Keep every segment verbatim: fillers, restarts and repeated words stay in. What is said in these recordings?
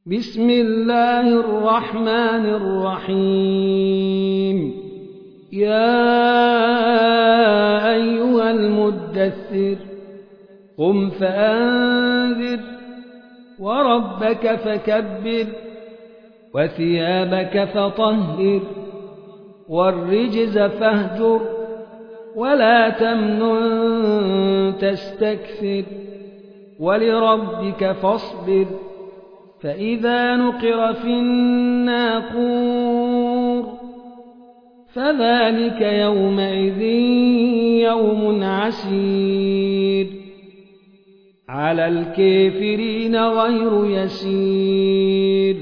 بسم الله الرحمن الرحيم يا أيها المدثر قم فأنذر وربك فكبر وثيابك فطهر والرجز فاهجر ولا تمنن تستكثر ولربك فاصبر فإذا نقر في الناقور فذلك يومئذ يوم عسير على الكافرين غير يسير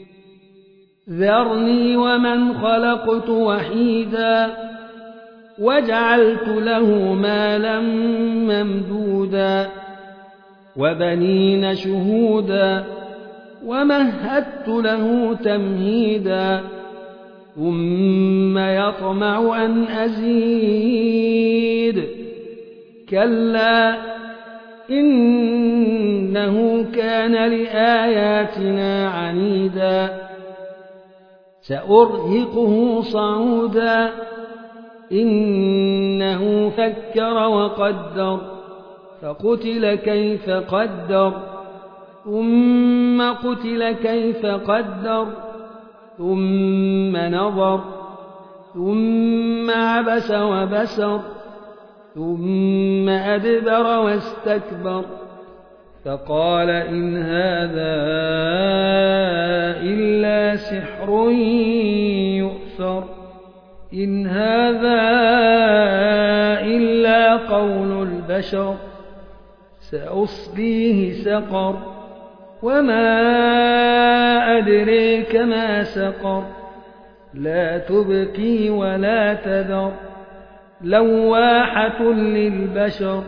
ذرني ومن خلقت وحيدا وجعلت له مالا ممدودا وبنين شهودا ومهدت له تمهيدا ثم يطمع أن أزيد كلا إنه كان لآياتنا عنيدا سأرهقه صعودا إنه فكر وقدر فقتل كيف قدر ثم قتل كيف قدر ثم نظر ثم عبس وبسر ثم أدبر واستكبر فقال إن هذا إلا سحر يؤثر إن هذا إلا قول البشر سأصليه سقر وما أدريك ما سقر لا تبقي ولا تذر لواحة للبشر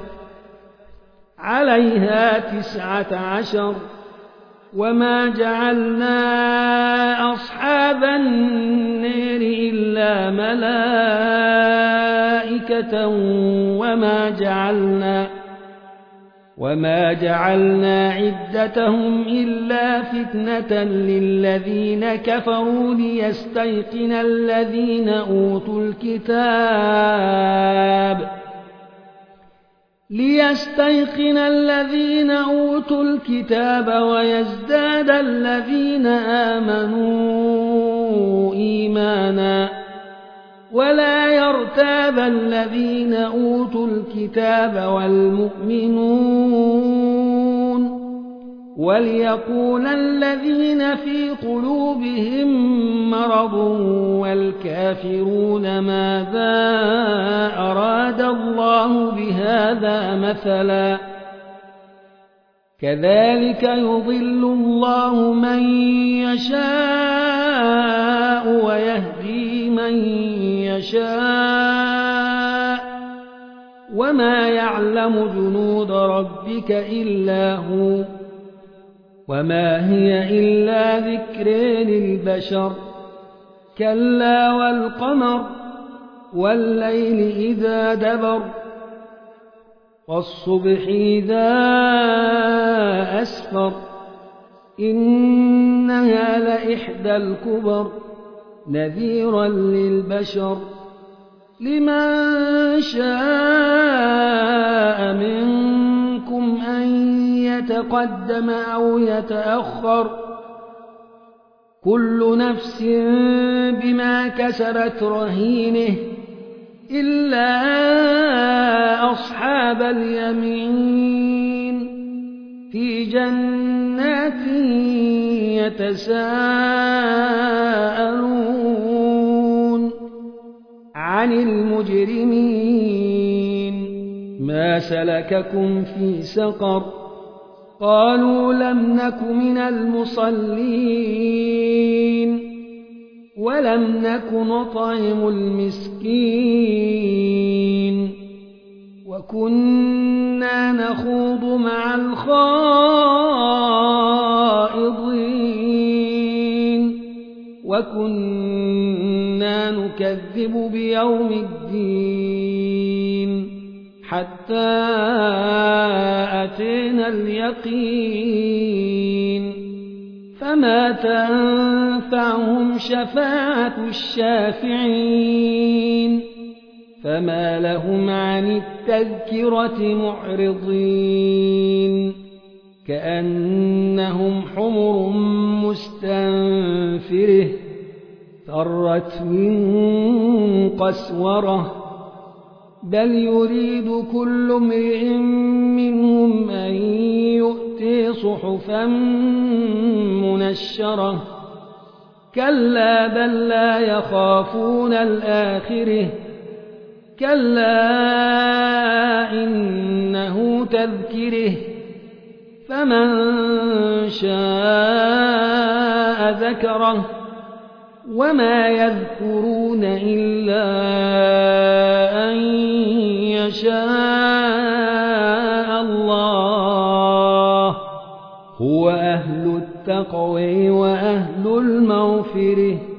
عليها تسعة عشر وما جعلنا أصحاب النار إلا ملائكة وما جعلنا وما جعلنا عدتهم إلا فتنة للذين كفروا ليستيقن الذين أوتوا الكتاب ليستيقن الذين أوتوا الكتاب ويزداد الذين آمنوا إيمانا ولا يرتاب الذين أوتوا الكتاب والمؤمنون وليقول الذين في قلوبهم مرض والكافرون ماذا أراد الله بهذا مثلا كذلك يضل الله من يشاء ويهدي من يشاء وما يعلم جنود ربك إلا هو وما هي إلا ذكر للبشر كلا والقمر والليل إذا دبر والصبح إذا أسفر إنها لإحدى الكبر نذيرا للبشر لمن شاء منكم أن يتقدم أو يتأخر كل نفس بما كسبت رهينه إلا أصحاب اليمين في جنات يتساءلون عن المجرمين ما سلككم في سقر قالوا لم نك من المصلين ولم نك نطعم المسكين وكنا نخوض مع الخائضين وكنا نكذب بيوم الدين حتى أتينا اليقين فما تنفعهم شفاعة الشافعين فما لهم عن التذكرة معرضين كأنهم حمر مستنفره فرت من قسورة بل يريد كل امرئ منهم أن يؤتي صحفا منشرة كلا بل لا يخافون الآخرة كلا إنه تذكره فمن شاء ذكره وما يذكرون إلا أن يشاء الله هو أهل التقوى وأهل المغفرة